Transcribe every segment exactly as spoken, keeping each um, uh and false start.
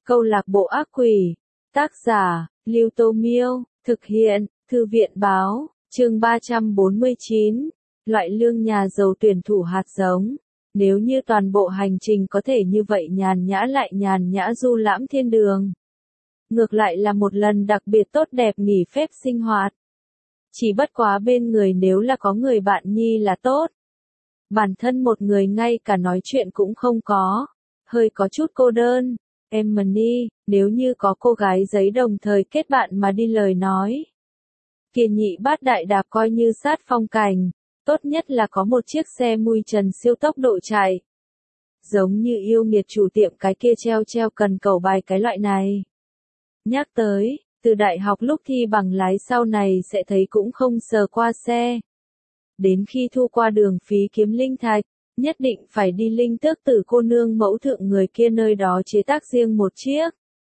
Câu lạc bộ ác quỷ. Tác giả, Lưu Tô Miêu. Thực hiện, Thư viện Báo. Chương ba trăm bốn mươi chín. Loại lương nhà giàu tuyển thủ hạt giống. Nếu như toàn bộ hành trình có thể như vậy nhàn nhã lại nhàn nhã du lãm thiên đường. Ngược lại là một lần đặc biệt tốt đẹp nghỉ phép sinh hoạt. Chỉ bất quá bên người nếu là có người bạn nhi là tốt. Bản thân một người ngay cả nói chuyện cũng không có. Hơi có chút cô đơn. Emily, nếu như có cô gái giấy đồng thời kết bạn mà đi lời nói. Kia nhị bát đại đạp coi như sát phong cảnh. Tốt nhất là có một chiếc xe mui trần siêu tốc độ chạy. Giống như yêu nghiệt chủ tiệm cái kia treo treo cần cầu bài cái loại này. Nhắc tới, từ đại học lúc thi bằng lái sau này sẽ thấy cũng không sờ qua xe. Đến khi thu qua đường phí kiếm linh thạch, nhất định phải đi linh tước tử cô nương mẫu thượng người kia nơi đó chế tác riêng một chiếc.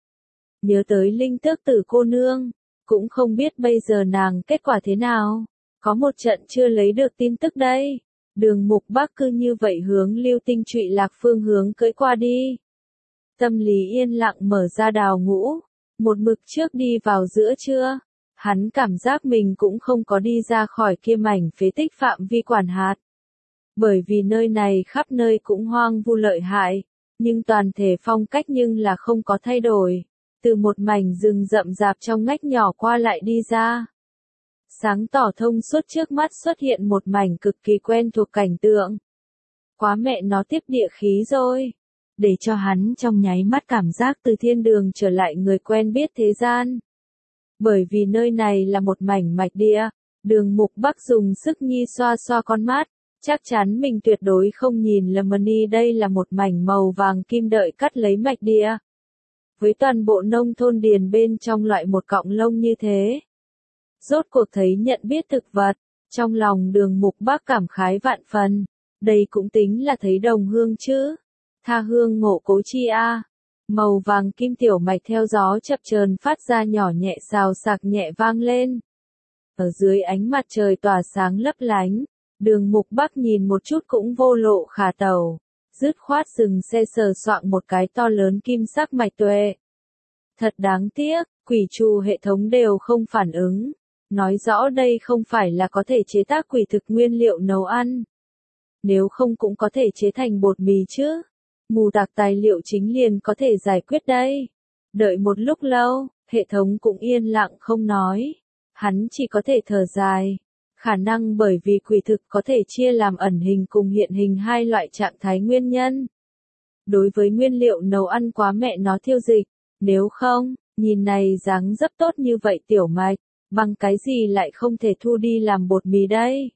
Nhớ tới linh tước tử cô nương, cũng không biết bây giờ nàng kết quả thế nào. Có một trận chưa lấy được tin tức đây. Đường Mục Bắc cứ như vậy hướng Lưu Tinh Trụy Lạc phương hướng cưỡi qua đi. Tâm lý yên lặng mở ra đào ngũ. Một mực trước đi vào giữa trưa. Hắn cảm giác mình cũng không có đi ra khỏi kia mảnh phế tích phạm vi quản hạt. Bởi vì nơi này khắp nơi cũng hoang vu lợi hại. Nhưng toàn thể phong cách nhưng là không có thay đổi. Từ một mảnh rừng rậm rạp trong ngách nhỏ qua lại đi ra. Sáng tỏ thông suốt trước mắt xuất hiện một mảnh cực kỳ quen thuộc cảnh tượng. Quá mẹ nó tiếp địa khí rồi. Để cho hắn trong nháy mắt cảm giác từ thiên đường trở lại người quen biết thế gian. Bởi vì nơi này là một mảnh mạch địa, Đường Mục Bắc dùng sức nhi xoa xoa con mắt, chắc chắn mình tuyệt đối không nhìn lầm đi, đây là một mảnh màu vàng kim đợi cắt lấy mạch địa. Với toàn bộ nông thôn điền bên trong loại một cọng lông như thế. Rốt cuộc thấy nhận biết thực vật, trong lòng Đường Mục Bắc cảm khái vạn phần, đây cũng tính là thấy đồng hương chứ. Tha hương ngộ cố chi a. Màu vàng kim tiểu mạch theo gió chập chờn phát ra nhỏ nhẹ xào xạc nhẹ vang lên. Ở dưới ánh mặt trời tỏa sáng lấp lánh, Đường Mục Bắc nhìn một chút cũng vô lộ khả tẩu, dứt khoát dừng xe sờ soạng một cái to lớn kim sắc mạch tuệ. Thật đáng tiếc, quỷ trù hệ thống đều không phản ứng, nói rõ đây không phải là có thể chế tác quỷ thực nguyên liệu nấu ăn. Nếu không cũng có thể chế thành bột mì chứ. Mù tạc tài liệu chính liền có thể giải quyết đây. Đợi một lúc lâu, hệ thống cũng yên lặng không nói. Hắn chỉ có thể thở dài. Khả năng bởi vì quỷ thực có thể chia làm ẩn hình cùng hiện hình hai loại trạng thái nguyên nhân. Đối với nguyên liệu nấu ăn quá mẹ nó thiêu dịch. Nếu không, nhìn này dáng dấp tốt như vậy tiểu mạch, bằng cái gì lại không thể thu đi làm bột mì đây?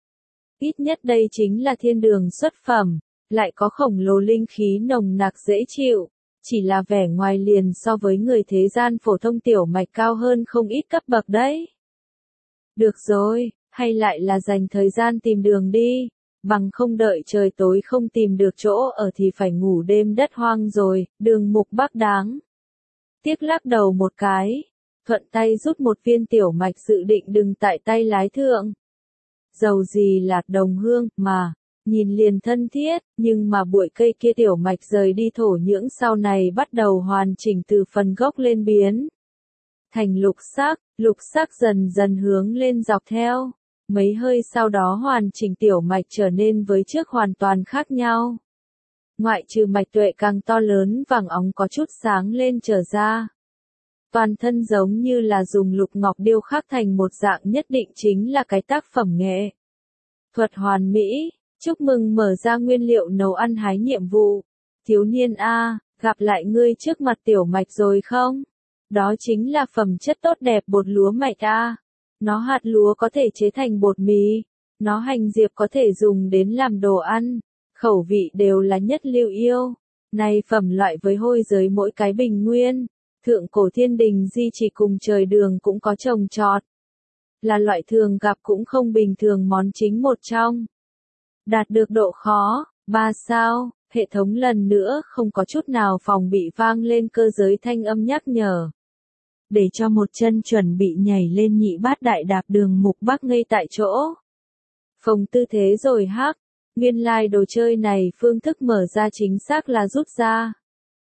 Ít nhất đây chính là thiên đường xuất phẩm. Lại có khổng lồ linh khí nồng nặc dễ chịu, chỉ là vẻ ngoài liền so với người thế gian phổ thông tiểu mạch cao hơn không ít cấp bậc đấy. Được rồi, hay lại là dành thời gian tìm đường đi, bằng không đợi trời tối không tìm được chỗ ở thì phải ngủ đêm đất hoang rồi. Đường Mục Bắc đáng tiếc lắc đầu một cái, thuận tay rút một viên tiểu mạch dự định đừng tại tay lái thượng. Dầu gì là đồng hương mà. Nhìn liền thân thiết, nhưng mà bụi cây kia tiểu mạch rời đi thổ nhưỡng sau này bắt đầu hoàn chỉnh từ phần gốc lên biến. Thành lục sắc, lục sắc dần dần hướng lên dọc theo. Mấy hơi sau đó hoàn chỉnh tiểu mạch trở nên với trước hoàn toàn khác nhau. Ngoại trừ mạch tuệ càng to lớn vàng óng có chút sáng lên trở ra. Toàn thân giống như là dùng lục ngọc điêu khắc thành một dạng nhất định chính là cái tác phẩm nghệ thuật hoàn mỹ. Chúc mừng mở ra nguyên liệu nấu ăn hái nhiệm vụ. Thiếu niên A, gặp lại ngươi trước mặt tiểu mạch rồi không? Đó chính là phẩm chất tốt đẹp bột lúa mạch A. Nó hạt lúa có thể chế thành bột mì. Nó hành diệp có thể dùng đến làm đồ ăn. Khẩu vị đều là nhất lưu yêu. Này phẩm loại với hôi giới mỗi cái bình nguyên. Thượng cổ thiên đình di chỉ cùng trời đường cũng có trồng trọt. Là loại thường gặp cũng không bình thường món chính một trong. Đạt được độ khó, ba sao, hệ thống lần nữa không có chút nào phòng bị vang lên cơ giới thanh âm nhắc nhở. Để cho một chân chuẩn bị nhảy lên nhị bát đại đạp Đường Mục Bắc ngây tại chỗ. Phòng tư thế rồi hắc, nguyên lai like đồ chơi này phương thức mở ra chính xác là rút ra.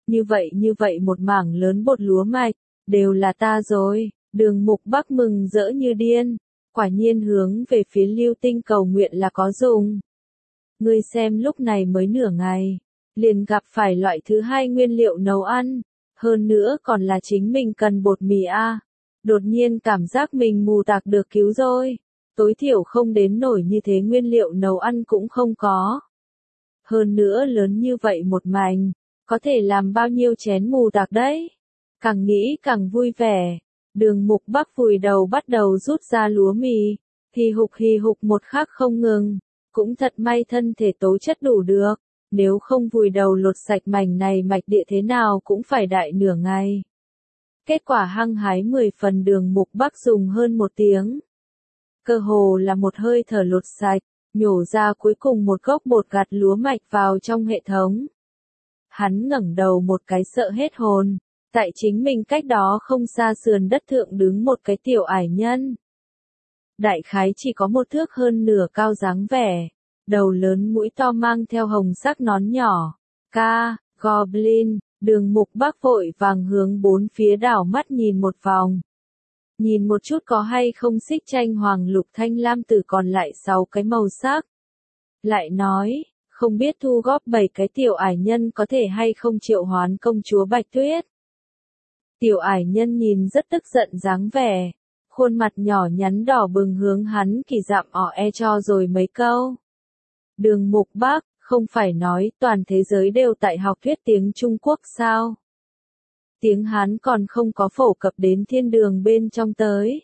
Như vậy như vậy một mảng lớn bột lúa mạch, đều là ta rồi. Đường Mục Bắc mừng rỡ như điên, quả nhiên hướng về phía Lưu Tinh cầu nguyện là có dùng. Ngươi xem lúc này mới nửa ngày, liền gặp phải loại thứ hai nguyên liệu nấu ăn, hơn nữa còn là chính mình cần bột mì a. Đột nhiên cảm giác mình mù tạc được cứu rồi, tối thiểu không đến nổi như thế nguyên liệu nấu ăn cũng không có. Hơn nữa lớn như vậy một mảnh, có thể làm bao nhiêu chén mù tạc đấy. Càng nghĩ càng vui vẻ, Đường Mục Bắc vùi đầu bắt đầu rút ra lúa mì, hì hục hì hục một khắc không ngừng, cũng thật may thân thể tố chất đủ được, nếu không vùi đầu lột sạch mảnh này mạch địa thế nào cũng phải đại nửa ngày. Kết quả hăng hái mười phần Đường Mục Bắc dùng hơn một tiếng. Cơ hồ là một hơi thở lột sạch, nhổ ra cuối cùng một gốc bột gặt lúa mạch vào trong hệ thống. Hắn ngẩng đầu một cái sợ hết hồn, tại chính mình cách đó không xa sườn đất thượng đứng một cái tiểu ải nhân. Đại khái chỉ có một thước hơn nửa cao dáng vẻ, đầu lớn mũi to mang theo hồng sắc nón nhỏ. Ca, Goblin, Đường Mục Bắc vội vàng hướng bốn phía đảo mắt nhìn một vòng. Nhìn một chút có hay không xích tranh hoàng lục thanh lam tử còn lại sáu cái màu sắc. Lại nói, không biết thu góp bảy cái tiểu ải nhân có thể hay không triệu hoán công chúa Bạch Tuyết. Tiểu ải nhân nhìn rất tức giận dáng vẻ, khuôn mặt nhỏ nhắn đỏ bừng hướng hắn kỳ dặm ỏ e cho rồi mấy câu. Đường Mục Bắc, không phải nói toàn thế giới đều tại học thuyết tiếng Trung Quốc sao? Tiếng Hán còn không có phổ cập đến thiên đường bên trong tới.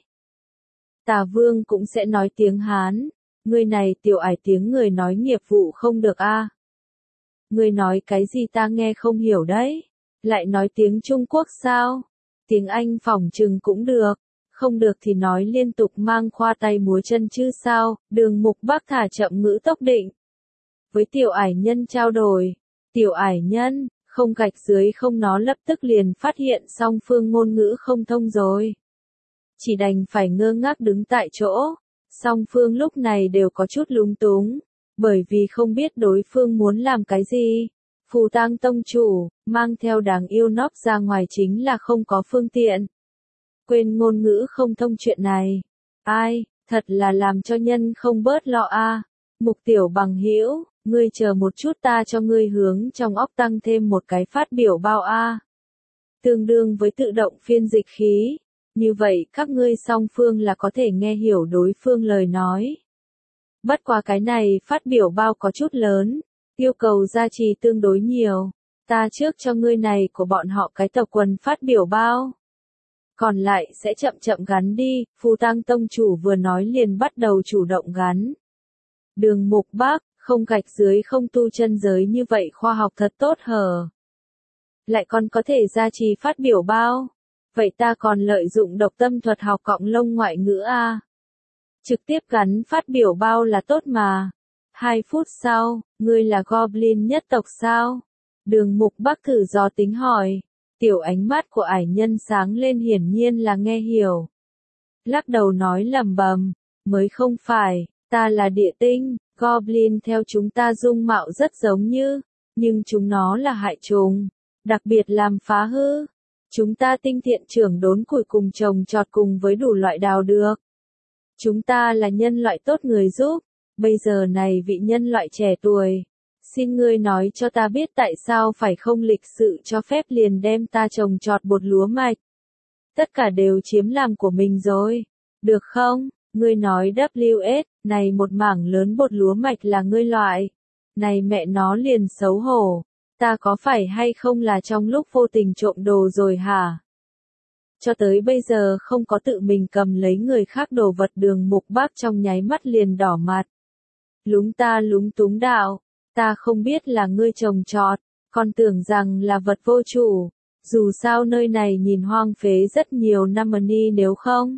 Tà Vương cũng sẽ nói tiếng Hán, ngươi này tiểu ải tiếng người nói nghiệp vụ không được a. À? Ngươi nói cái gì ta nghe không hiểu đấy, lại nói tiếng Trung Quốc sao? Tiếng Anh phỏng chừng cũng được, không được thì nói liên tục mang khoa tay múa chân chứ sao? Đường Mục Bắc thả chậm ngữ tốc định. Với tiểu ải nhân trao đổi, tiểu ải nhân, không gạch dưới không nó lập tức liền phát hiện song phương ngôn ngữ không thông rồi. Chỉ đành phải ngơ ngác đứng tại chỗ, song phương lúc này đều có chút lúng túng, bởi vì không biết đối phương muốn làm cái gì. Phù Tang tông chủ, mang theo đáng yêu nóc ra ngoài chính là không có phương tiện. Quên ngôn ngữ không thông chuyện này. Ai, thật là làm cho nhân không bớt lo a. À. Mục tiểu bằng hữu, ngươi chờ một chút ta cho ngươi hướng trong óc tăng thêm một cái phát biểu bao a. À. Tương đương với tự động phiên dịch khí. Như vậy các ngươi song phương là có thể nghe hiểu đối phương lời nói. Bất quá cái này phát biểu bao có chút lớn, yêu cầu gia trì tương đối nhiều. Ta trước cho ngươi này của bọn họ cái tập quần phát biểu bao. Còn lại sẽ chậm chậm gắn đi, Phù Tang tông chủ vừa nói liền bắt đầu chủ động gắn. Đường Mục Bắc, không gạch dưới không tu chân giới như vậy khoa học thật tốt hờ. Lại còn có thể gia trì phát biểu bao. Vậy ta còn lợi dụng độc tâm thuật học cộng lông ngoại ngữ a. Trực tiếp gắn phát biểu bao là tốt mà. Hai phút sau, ngươi là Goblin nhất tộc sao? Đường Mục Bắc thử dò tính hỏi. Tiểu ánh mắt của ải nhân sáng lên hiển nhiên là nghe hiểu. Lắc đầu nói lầm bầm, mới không phải, ta là địa tinh, Goblin theo chúng ta dung mạo rất giống như, nhưng chúng nó là hại trùng, đặc biệt làm phá hư. Chúng ta tinh thiện trưởng đốn củi cùng trồng trọt cùng với đủ loại đào được. Chúng ta là nhân loại tốt người giúp, bây giờ này vị nhân loại trẻ tuổi. Xin ngươi nói cho ta biết tại sao phải không lịch sự cho phép liền đem ta trồng trọt bột lúa mạch. Tất cả đều chiếm làm của mình rồi. Được không? Ngươi nói W S, này một mảng lớn bột lúa mạch là ngươi loại. Này mẹ nó liền xấu hổ. Ta có phải hay không là trong lúc vô tình trộm đồ rồi hả? Cho tới bây giờ không có tự mình cầm lấy người khác đồ vật. Đường Mục Bắc trong nháy mắt liền đỏ mặt. Lúng ta lúng túng đạo. Ta không biết là ngươi trồng trọt, còn tưởng rằng là vật vô chủ. Dù sao nơi này nhìn hoang phế rất nhiều năm money nếu không.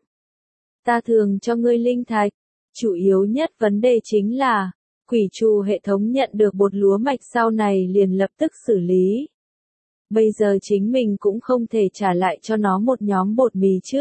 Ta thường cho ngươi linh thạch. Chủ yếu nhất vấn đề chính là, quỷ trù hệ thống nhận được bột lúa mạch sau này liền lập tức xử lý. Bây giờ chính mình cũng không thể trả lại cho nó một nhóm bột mì chứ.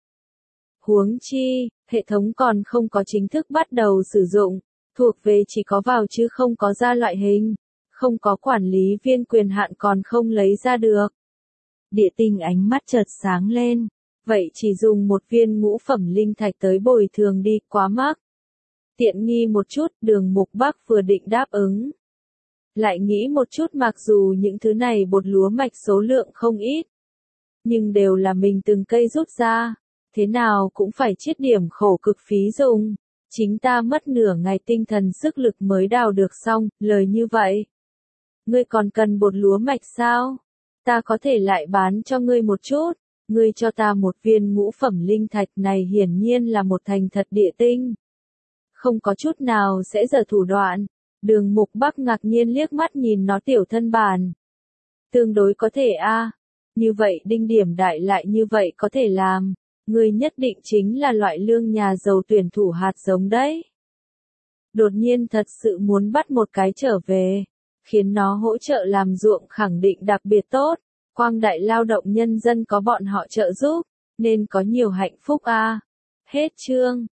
Huống chi, hệ thống còn không có chính thức bắt đầu sử dụng, thuộc về chỉ có vào chứ không có ra loại hình. không có quản lý viên quyền hạn còn không lấy ra được. Địa Tinh ánh mắt chợt sáng lên, vậy chỉ dùng một viên ngũ phẩm linh thạch tới bồi thường đi, quá mắc. Tiện nghi một chút, Đường Mục Bắc vừa định đáp ứng. Lại nghĩ một chút, mặc dù những thứ này bột lúa mạch số lượng không ít, nhưng đều là mình từng cây rút ra, thế nào cũng phải chiết điểm khổ cực phí dùng. Chính ta mất nửa ngày tinh thần sức lực mới đào được xong, lời như vậy. Ngươi còn cần bột lúa mạch sao? Ta có thể lại bán cho ngươi một chút, ngươi cho ta một viên ngũ phẩm linh thạch này hiển nhiên là một thành thật Địa Tinh. Không có chút nào sẽ giở thủ đoạn. Đường Mục Bắc ngạc nhiên liếc mắt nhìn nó, tiểu thân bản. Tương đối có thể a, như vậy Đinh Điểm Đại lại như vậy có thể làm. Ngươi nhất định chính là loại lương nhà giàu tuyển thủ hạt giống đấy. Đột nhiên thật sự muốn bắt một cái trở về, khiến nó hỗ trợ làm ruộng khẳng định đặc biệt tốt. Quang Đại lao động nhân dân có bọn họ trợ giúp, nên có nhiều hạnh phúc a. Hết chương.